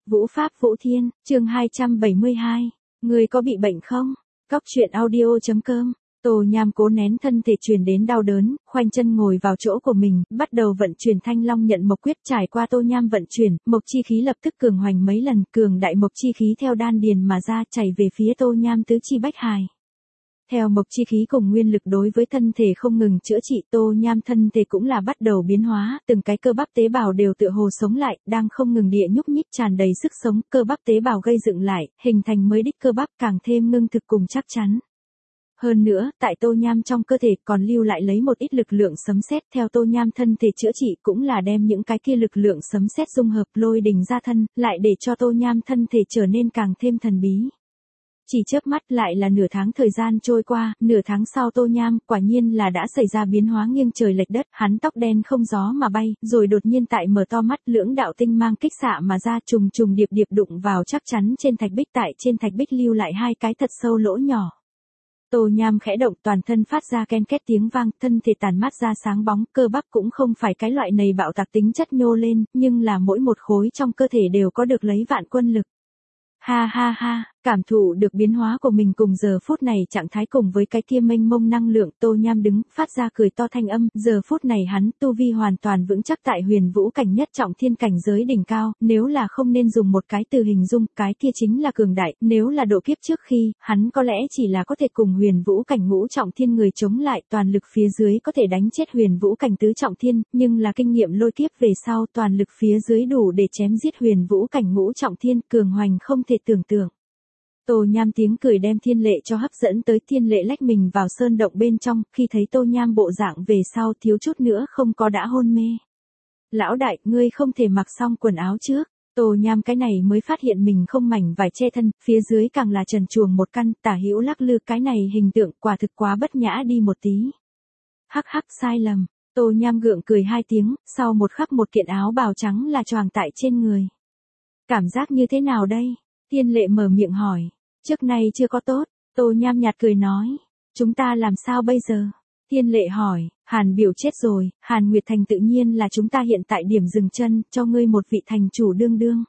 Vũ Pháp Vũ Thiên, chương 272. Người có bị bệnh không? Cóc truyện audio.com. Tô Nham cố nén thân thể truyền đến đau đớn, khoanh chân ngồi vào chỗ của mình, bắt đầu vận chuyển Thanh Long Nhận Mộc Quyết. Trải qua Tô Nham vận chuyển, mộc chi khí lập tức cường hoành mấy lần, cường đại mộc chi khí theo đan điền mà ra, chảy về phía Tô Nham tứ chi bách hài. Theo mộc chi khí cùng nguyên lực đối với thân thể không ngừng chữa trị, Tô Nham thân thể cũng là bắt đầu biến hóa, từng cái cơ bắp tế bào đều tựa hồ sống lại, đang không ngừng địa nhúc nhích tràn đầy sức sống, cơ bắp tế bào gây dựng lại, hình thành mới đích cơ bắp càng thêm ngưng thực cùng chắc chắn. Hơn nữa, tại Tô Nham trong cơ thể còn lưu lại lấy một ít lực lượng sấm sét, theo Tô Nham thân thể chữa trị cũng là đem những cái kia lực lượng sấm sét dung hợp lôi đình ra thân, lại để cho Tô Nham thân thể trở nên càng thêm thần bí. Chỉ chớp mắt lại là nửa tháng thời gian trôi qua, nửa tháng sau Tô Nham quả nhiên là đã xảy ra biến hóa nghiêng trời lệch đất, hắn tóc đen không gió mà bay, rồi đột nhiên tại mở to mắt, lưỡng đạo tinh mang kích xạ mà ra, trùng trùng điệp điệp đụng vào chắc chắn trên thạch bích, tại trên thạch bích lưu lại hai cái thật sâu lỗ nhỏ. Tô Nham khẽ động, toàn thân phát ra ken két tiếng vang, thân thể tản mát ra sáng bóng, cơ bắp cũng không phải cái loại này bạo tạc tính chất nhô lên, nhưng là mỗi một khối trong cơ thể đều có được lấy vạn quân lực. Ha ha ha, cảm thụ được biến hóa của mình cùng giờ phút này trạng thái cùng với cái kia mênh mông năng lượng, Tô Nham đứng, phát ra cười to thanh âm, giờ phút này hắn tu vi hoàn toàn vững chắc tại huyền vũ cảnh nhất trọng thiên cảnh giới đỉnh cao, nếu là không nên dùng một cái từ hình dung, cái kia chính là cường đại, nếu là độ kiếp trước khi, hắn có lẽ chỉ là có thể cùng huyền vũ cảnh ngũ trọng thiên người chống lại, toàn lực phía dưới có thể đánh chết huyền vũ cảnh tứ trọng thiên, nhưng là kinh nghiệm lôi kiếp về sau toàn lực phía dưới đủ để chém giết huyền vũ cảnh ngũ trọng thiên, cường hoành không thể tưởng tượng. Tô Nham tiếng cười đem Thiên Lệ cho hấp dẫn tới, Thiên Lệ lách mình vào sơn động bên trong, khi thấy Tô Nham bộ dạng về sau thiếu chút nữa không có đã hôn mê. Lão đại, ngươi không thể mặc xong quần áo trước. Tô Nham cái này mới phát hiện mình không mảnh vải che thân, phía dưới càng là trần truồng một căn, tả hữu lắc lư, cái này hình tượng quả thực quá bất nhã đi một tí. Hắc hắc, sai lầm. Tô Nham gượng cười hai tiếng, sau một khắc một kiện áo bào trắng là choàng tại trên người. Cảm giác như thế nào đây? Thiên Lệ mở miệng hỏi. Trước nay chưa có tốt, Tô Nham nhạt cười nói. Chúng ta làm sao bây giờ? Thiên Lệ hỏi, Hàn Biểu chết rồi, Hàn Nguyệt Thành tự nhiên là chúng ta hiện tại điểm dừng chân, cho ngươi một vị thành chủ đương đương.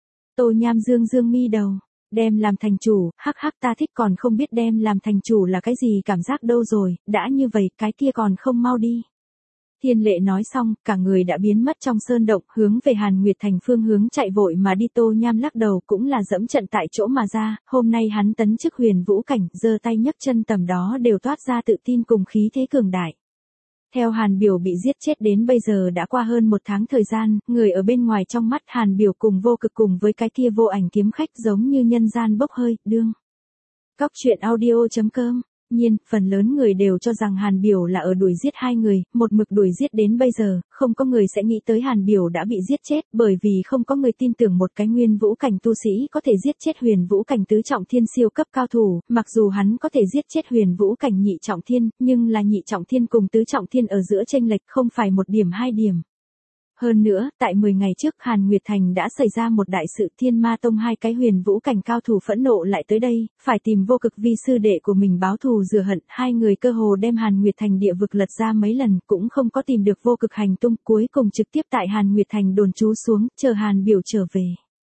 Tô Nham dương dương mi đầu, đem làm thành chủ, hắc hắc, ta thích, còn không biết đem làm thành chủ là cái gì cảm giác đâu rồi, đã như vậy cái kia còn không mau đi. Thiên Lệ nói xong, cả người đã biến mất trong sơn động, hướng về Hàn Nguyệt Thành phương hướng chạy vội mà đi. Tô Nham lắc đầu cũng là dẫm trận tại chỗ mà ra, hôm nay hắn tấn chức huyền vũ cảnh, giơ tay nhấc chân tầm đó đều toát ra tự tin cùng khí thế cường đại. Theo Hàn Biểu bị giết chết đến bây giờ đã qua hơn một tháng thời gian, người ở bên ngoài trong mắt Hàn Biểu cùng Vô Cực cùng với cái kia Vô Ảnh kiếm khách giống như nhân gian bốc hơi, đương. Cóc truyện audio.com. Nhiên, phần lớn người đều cho rằng Hàn Biểu là ở đuổi giết hai người, một mực đuổi giết đến bây giờ, không có người sẽ nghĩ tới Hàn Biểu đã bị giết chết, bởi vì không có người tin tưởng một cái nguyên vũ cảnh tu sĩ có thể giết chết huyền vũ cảnh tứ trọng thiên siêu cấp cao thủ, mặc dù hắn có thể giết chết huyền vũ cảnh nhị trọng thiên, nhưng là nhị trọng thiên cùng tứ trọng thiên ở giữa chênh lệch không phải một điểm hai điểm. Hơn nữa, tại 10 ngày trước Hàn Nguyệt Thành đã xảy ra một đại sự, Thiên Ma Tông hai cái huyền vũ cảnh cao thủ phẫn nộ lại tới đây, phải tìm Vô Cực vi sư đệ của mình báo thù rửa hận, hai người cơ hồ đem Hàn Nguyệt Thành địa vực lật ra mấy lần, cũng không có tìm được Vô Cực hành tung, cuối cùng trực tiếp tại Hàn Nguyệt Thành đồn trú xuống, chờ Hàn Biểu trở về.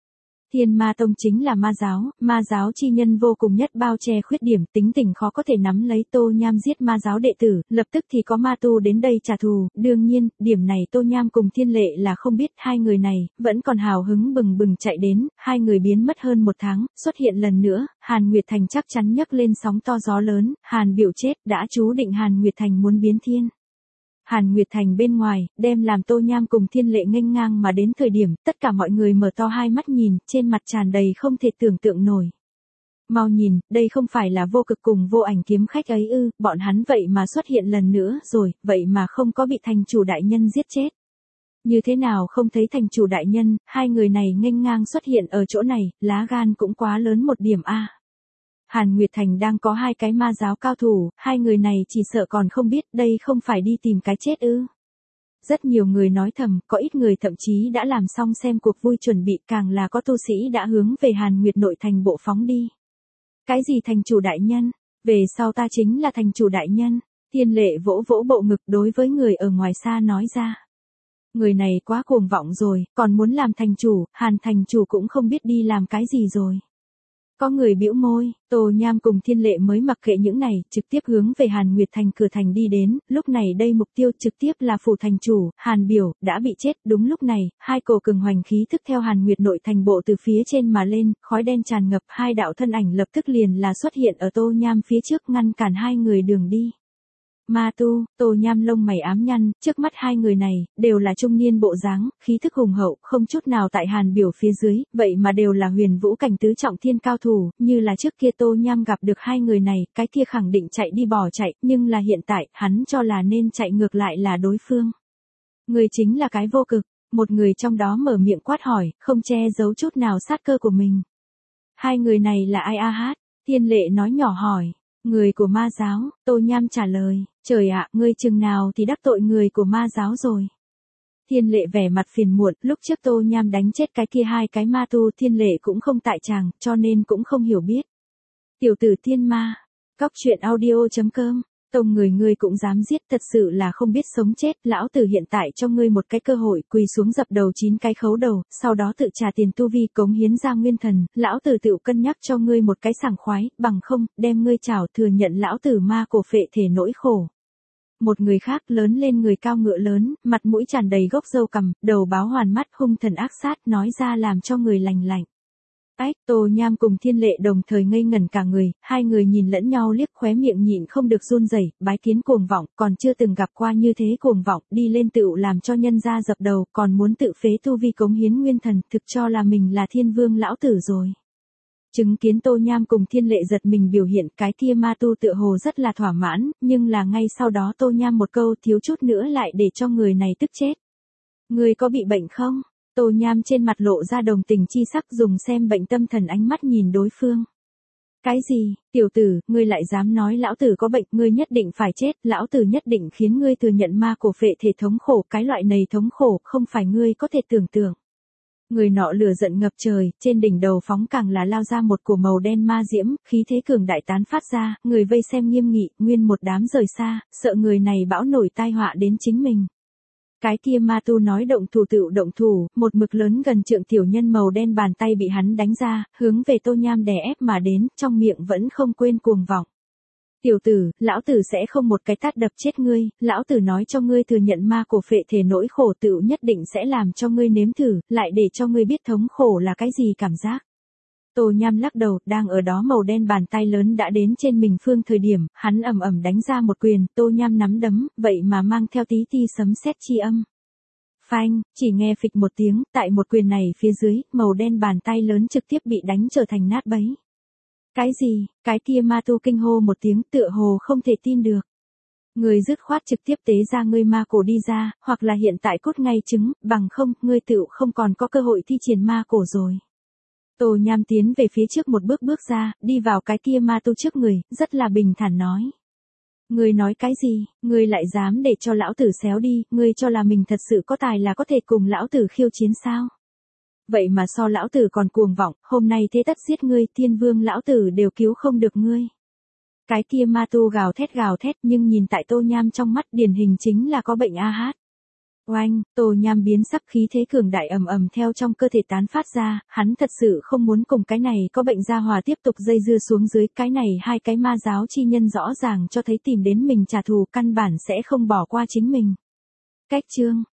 Thiên Ma Tông chính là ma giáo chi nhân vô cùng nhất bao che khuyết điểm, tính tình khó có thể nắm lấy. Tô Nham giết ma giáo đệ tử, lập tức thì có ma tu đến đây trả thù, đương nhiên, điểm này Tô Nham cùng Thiên Lệ là không biết, hai người này, vẫn còn hào hứng bừng bừng chạy đến, hai người biến mất hơn một tháng, xuất hiện lần nữa, Hàn Nguyệt Thành chắc chắn nhấc lên sóng to gió lớn, Hàn Biểu chết, đã chú định Hàn Nguyệt Thành muốn biến thiên. Hàn Nguyệt Thành bên ngoài, đem làm Tô Nham cùng Thiên Lệ nghênh ngang mà đến thời điểm, tất cả mọi người mở to hai mắt nhìn, trên mặt tràn đầy không thể tưởng tượng nổi. Mau nhìn, đây không phải là Vô Cực cùng Vô Ảnh kiếm khách ấy ư, bọn hắn vậy mà xuất hiện lần nữa rồi, vậy mà không có bị thành chủ đại nhân giết chết. Như thế nào không thấy thành chủ đại nhân, hai người này nghênh ngang xuất hiện ở chỗ này, lá gan cũng quá lớn một điểm a. Hàn Nguyệt Thành đang có hai cái ma giáo cao thủ, hai người này chỉ sợ còn không biết đây không phải đi tìm cái chết ư. Rất nhiều người nói thầm, có ít người thậm chí đã làm xong xem cuộc vui chuẩn bị, càng là có tu sĩ đã hướng về Hàn Nguyệt nội thành bộ phóng đi. Cái gì thành chủ đại nhân? Về sau ta chính là thành chủ đại nhân. Thiên Lệ vỗ vỗ bộ ngực đối với người ở ngoài xa nói ra. Người này quá cuồng vọng rồi, còn muốn làm thành chủ, Hàn thành chủ cũng không biết đi làm cái gì rồi. Có người bĩu môi, Tô Nham cùng Thiên Lệ mới mặc kệ những này, trực tiếp hướng về Hàn Nguyệt Thành cửa thành đi đến, lúc này đây mục tiêu trực tiếp là phủ thành chủ, Hàn Biểu, đã bị chết, đúng lúc này, hai cổ cường hoành khí thức theo Hàn Nguyệt nội thành bộ từ phía trên mà lên, khói đen tràn ngập, hai đạo thân ảnh lập tức liền là xuất hiện ở Tô Nham phía trước ngăn cản hai người đường đi. Ma tu, Tô Nham lông mày ám nhăn, trước mắt hai người này, đều là trung niên bộ dáng, khí thức hùng hậu, không chút nào tại Hàn Biểu phía dưới, vậy mà đều là huyền vũ cảnh tứ trọng thiên cao thủ, như là trước kia Tô Nham gặp được hai người này, cái kia khẳng định chạy đi bỏ chạy, nhưng là hiện tại, hắn cho là nên chạy ngược lại là đối phương. Người chính là cái vô cực, một người trong đó mở miệng quát hỏi, không che giấu chút nào sát cơ của mình. Hai người này là ai a hát? Thiên Lệ nói nhỏ hỏi. Người của ma giáo, Tô Nham trả lời, trời ạ, ngươi chừng nào thì đắc tội người của ma giáo rồi. Thiên Lệ vẻ mặt phiền muộn, lúc trước Tô Nham đánh chết cái kia hai cái ma tu, Thiên Lệ cũng không tại tràng, cho nên cũng không hiểu biết. Tiểu tử thiên ma, Cóc truyện audio.com, Tông ngươi cũng dám giết, thật sự là không biết sống chết, lão tử hiện tại cho ngươi một cái cơ hội, quỳ xuống dập đầu 9 cái khấu đầu, sau đó tự trả tiền tu vi cống hiến ra nguyên thần, lão tử tự cân nhắc cho ngươi một cái sảng khoái, bằng không, đem ngươi chảo thừa nhận lão tử ma cổ phệ thể nỗi khổ. Một người khác lớn lên người cao ngựa lớn, mặt mũi tràn đầy gốc râu cằm, đầu báo hoàn mắt hung thần ác sát, nói ra làm cho người lành lạnh. Ách, Tô Nham cùng Thiên Lệ đồng thời ngây ngẩn cả người, hai người nhìn lẫn nhau liếc khóe miệng nhịn không được run rẩy, bái kiến cuồng vọng, còn chưa từng gặp qua như thế cuồng vọng, đi lên tựu làm cho nhân gia dập đầu, còn muốn tự phế tu vi cống hiến nguyên thần, thực cho là mình là thiên vương lão tử rồi. Chứng kiến Tô Nham cùng Thiên Lệ giật mình biểu hiện, cái kia ma tu tựa hồ rất là thỏa mãn, nhưng là ngay sau đó Tô Nham một câu thiếu chút nữa lại để cho người này tức chết. Người có bị bệnh không? Tô Nham trên mặt lộ ra đồng tình chi sắc, dùng xem bệnh tâm thần ánh mắt nhìn đối phương. Cái gì, tiểu tử, ngươi lại dám nói lão tử có bệnh, ngươi nhất định phải chết, lão tử nhất định khiến ngươi thừa nhận ma cổ phệ thể thống khổ, cái loại này thống khổ không phải ngươi có thể tưởng tượng. Người nọ lửa giận ngập trời, trên đỉnh đầu phóng càng là lao ra một cổ màu đen ma diễm, khí thế cường đại tán phát ra, người vây xem nghiêm nghị, nguyên một đám rời xa, sợ người này bão nổi tai họa đến chính mình. Cái kia ma tu nói động thủ tựu động thủ, một mực lớn gần trượng tiểu nhân màu đen bàn tay bị hắn đánh ra, hướng về Tô Nham đè ép mà đến, trong miệng vẫn không quên cuồng vọng. Tiểu tử, lão tử sẽ không một cái tát đập chết ngươi, lão tử nói cho ngươi thừa nhận ma cổ phệ thể nỗi khổ tựu nhất định sẽ làm cho ngươi nếm thử, lại để cho ngươi biết thống khổ là cái gì cảm giác. Tô Nham lắc đầu, đang ở đó màu đen bàn tay lớn đã đến trên mình phương thời điểm, hắn ầm ầm đánh ra một quyền, Tô Nham nắm đấm, vậy mà mang theo tí ti sấm sét chi âm. Phanh, chỉ nghe phịch một tiếng, tại một quyền này phía dưới, màu đen bàn tay lớn trực tiếp bị đánh trở thành nát bấy. Cái gì, cái kia ma tu kinh hô một tiếng tựa hồ không thể tin được. Người dứt khoát trực tiếp tế ra ngươi ma cổ đi ra, hoặc là hiện tại cốt ngay trứng, bằng không, ngươi tựu không còn có cơ hội thi triển ma cổ rồi. Tô Nham tiến về phía trước một bước bước ra, đi vào cái kia ma tu trước người, rất là bình thản nói. Ngươi nói cái gì, ngươi lại dám để cho lão tử xéo đi, ngươi cho là mình thật sự có tài là có thể cùng lão tử khiêu chiến sao? Vậy mà so lão tử còn cuồng vọng, hôm nay thế tất giết ngươi, thiên vương lão tử đều cứu không được ngươi. Cái kia ma tu gào thét nhưng nhìn tại Tô Nham trong mắt điển hình chính là có bệnh a hát. Oanh, Tô Nham biến sắc khí thế cường đại ầm ầm theo trong cơ thể tán phát ra, hắn thật sự không muốn cùng cái này có bệnh gia hòa tiếp tục dây dưa xuống dưới, cái này hai cái ma giáo chi nhân rõ ràng cho thấy tìm đến mình trả thù căn bản sẽ không bỏ qua chính mình. Cách chương